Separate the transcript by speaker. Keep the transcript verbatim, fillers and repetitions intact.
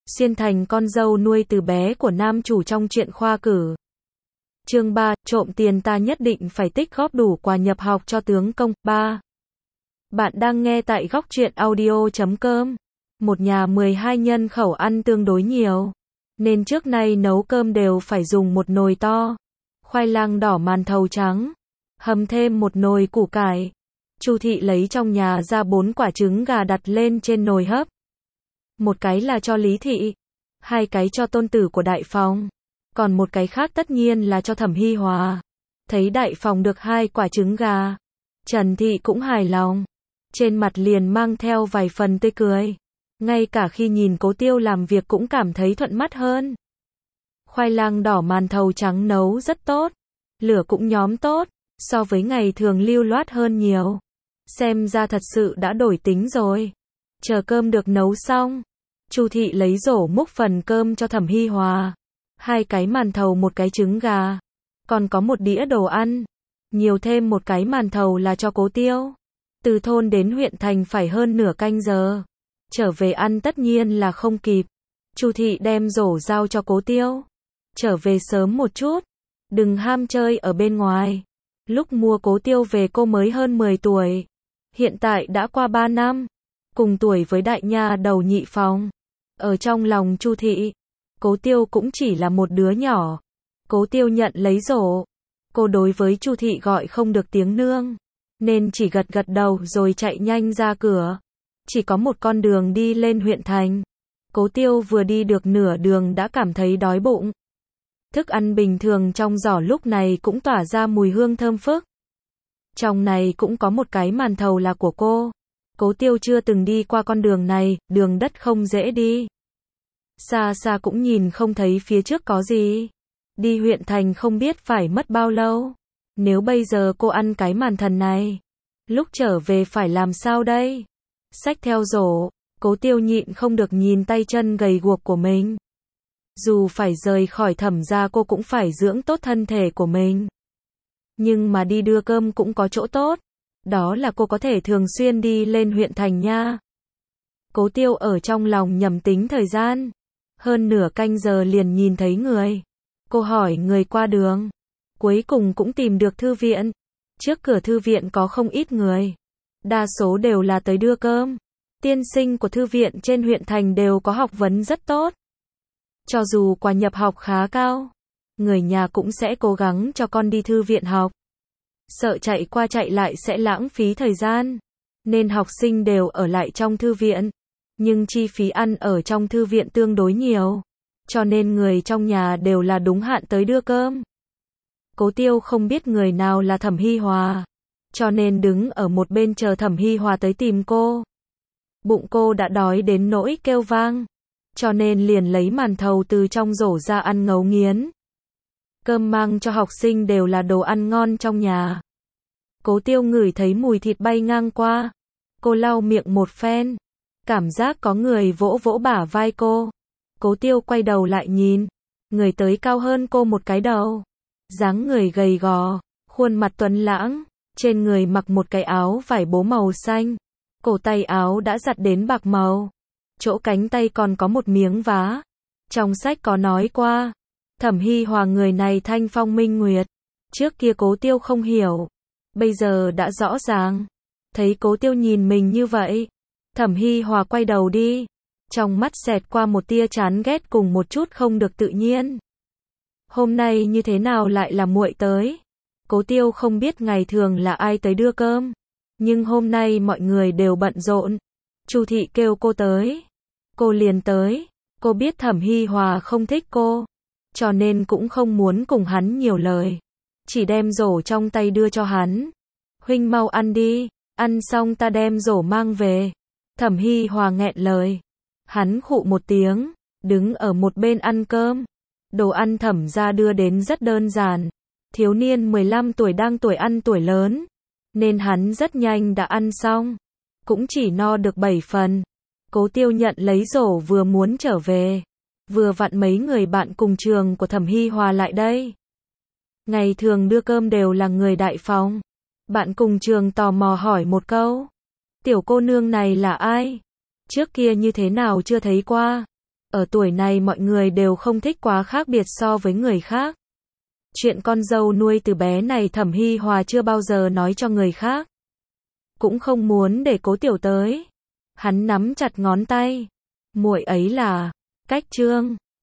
Speaker 1: xuyên thành con dâu nuôi từ bé của nam chủ trong truyện khoa cử. Chương ba, trộm tiền ta nhất định phải tích góp đủ quà nhập học cho tướng công. ba. Bạn đang nghe tại góc truyện audio chấm com. Một nhà mười hai nhân khẩu ăn tương đối nhiều, nên trước nay nấu cơm đều phải dùng một nồi to. Khoai lang đỏ màn thầu trắng, hầm thêm một nồi củ cải. Chu Thị lấy trong nhà ra bốn quả trứng gà đặt lên trên nồi hấp. Một cái là cho Lý Thị, hai cái cho tôn tử của Đại Phòng, còn một cái khác tất nhiên là cho Thẩm Hi Hòa. Thấy Đại Phòng được hai quả trứng gà, Trần Thị cũng hài lòng, trên mặt liền mang theo vài phần tươi cười. Ngay cả khi nhìn Cố Tiêu làm việc cũng cảm thấy thuận mắt hơn. Khoai lang đỏ màn thầu trắng nấu rất tốt, lửa cũng nhóm tốt, so với ngày thường lưu loát hơn nhiều. Xem ra thật sự đã đổi tính rồi. Chờ cơm được nấu xong, Chu Thị lấy rổ múc phần cơm cho Thẩm Hi Hòa. Hai cái màn thầu một cái trứng gà, còn có một đĩa đồ ăn. Nhiều thêm một cái màn thầu là cho Cố Tiêu. Từ thôn đến huyện thành phải hơn nửa canh giờ. Trở về ăn tất nhiên là không kịp. Chu Thị đem rổ giao cho Cố Tiêu. Trở về sớm một chút, đừng ham chơi ở bên ngoài. Lúc mua Cố Tiêu về cô mới hơn mười tuổi. Hiện tại đã qua ba năm, cùng tuổi với đại nha đầu Nhị Phòng. Ở trong lòng Chu Thị, Cố Tiêu cũng chỉ là một đứa nhỏ. Cố Tiêu nhận lấy rổ. Cô đối với Chu Thị gọi không được tiếng nương, nên chỉ gật gật đầu rồi chạy nhanh ra cửa. Chỉ có một con đường đi lên huyện thành. Cố Tiêu vừa đi được nửa đường đã cảm thấy đói bụng. Thức ăn bình thường trong giỏ lúc này cũng tỏa ra mùi hương thơm phức. Trong này cũng có một cái màn thầu là của cô. Cố Tiêu chưa từng đi qua con đường này, đường đất không dễ đi. Xa xa cũng nhìn không thấy phía trước có gì. Đi huyện thành không biết phải mất bao lâu. Nếu bây giờ cô ăn cái màn thần này, lúc trở về phải làm sao đây? Xách theo rổ, Cố Tiêu nhịn không được nhìn tay chân gầy guộc của mình. Dù phải rời khỏi Thẩm gia cô cũng phải dưỡng tốt thân thể của mình. Nhưng mà đi đưa cơm cũng có chỗ tốt. Đó là cô có thể thường xuyên đi lên huyện thành nha. Cố Tiêu ở trong lòng nhẩm tính thời gian. Hơn nửa canh giờ liền nhìn thấy người. Cô hỏi người qua đường. Cuối cùng cũng tìm được thư viện. Trước cửa thư viện có không ít người. Đa số đều là tới đưa cơm. Tiên sinh của thư viện trên huyện thành đều có học vấn rất tốt. Cho dù quà nhập học khá cao, người nhà cũng sẽ cố gắng cho con đi thư viện học. Sợ chạy qua chạy lại sẽ lãng phí thời gian, nên học sinh đều ở lại trong thư viện. Nhưng chi phí ăn ở trong thư viện tương đối nhiều, cho nên người trong nhà đều là đúng hạn tới đưa cơm. Cố Tiêu không biết người nào là Thẩm Hi Hòa, cho nên đứng ở một bên chờ Thẩm Hi Hòa tới tìm cô. Bụng cô đã đói đến nỗi kêu vang, cho nên liền lấy màn thầu từ trong rổ ra ăn ngấu nghiến. Cơm mang cho học sinh đều là đồ ăn ngon trong nhà. Cố Tiêu ngửi thấy mùi thịt bay ngang qua. Cô lau miệng một phen. Cảm giác có người vỗ vỗ bả vai cô. Cố Tiêu quay đầu lại nhìn. Người tới cao hơn cô một cái đầu. Dáng người gầy gò, khuôn mặt tuấn lãng. Trên người mặc một cái áo vải bố màu xanh. Cổ tay áo đã giặt đến bạc màu. Chỗ cánh tay còn có một miếng vá. Trong sách có nói qua, Thẩm Hi Hòa người này thanh phong minh nguyệt. Trước kia Cố Tiêu không hiểu, bây giờ đã rõ ràng. Thấy Cố Tiêu nhìn mình như vậy, Thẩm Hi Hòa quay đầu đi. Trong mắt xẹt qua một tia chán ghét cùng một chút không được tự nhiên. Hôm nay như thế nào lại là muội tới? Cố Tiêu không biết ngày thường là ai tới đưa cơm, nhưng hôm nay mọi người đều bận rộn. Chu Thị kêu cô tới, cô liền tới. Cô biết Thẩm Hi Hòa không thích cô, cho nên cũng không muốn cùng hắn nhiều lời. Chỉ đem rổ trong tay đưa cho hắn. Huynh mau ăn đi, ăn xong ta đem rổ mang về. Thẩm Hi Hòa nghẹn lời. Hắn khụ một tiếng, đứng ở một bên ăn cơm. Đồ ăn Thẩm gia đưa đến rất đơn giản. Thiếu niên mười lăm tuổi đang tuổi ăn tuổi lớn, nên hắn rất nhanh đã ăn xong. Cũng chỉ no được bảy phần. Cố Tiêu nhận lấy rổ vừa muốn trở về. Vừa vặn mấy người bạn cùng trường của Thẩm Hi Hòa lại đây. Ngày thường đưa cơm đều là người Đại Phòng. Bạn cùng trường tò mò hỏi một câu. Tiểu cô nương này là ai? Trước kia như thế nào chưa thấy qua? Ở tuổi này mọi người đều không thích quá khác biệt so với người khác. Chuyện con dâu nuôi từ bé này Thẩm Hi Hòa chưa bao giờ nói cho người khác. Cũng không muốn để Cố Tiểu tới. Hắn nắm chặt ngón tay. Muội ấy là Cách Trương.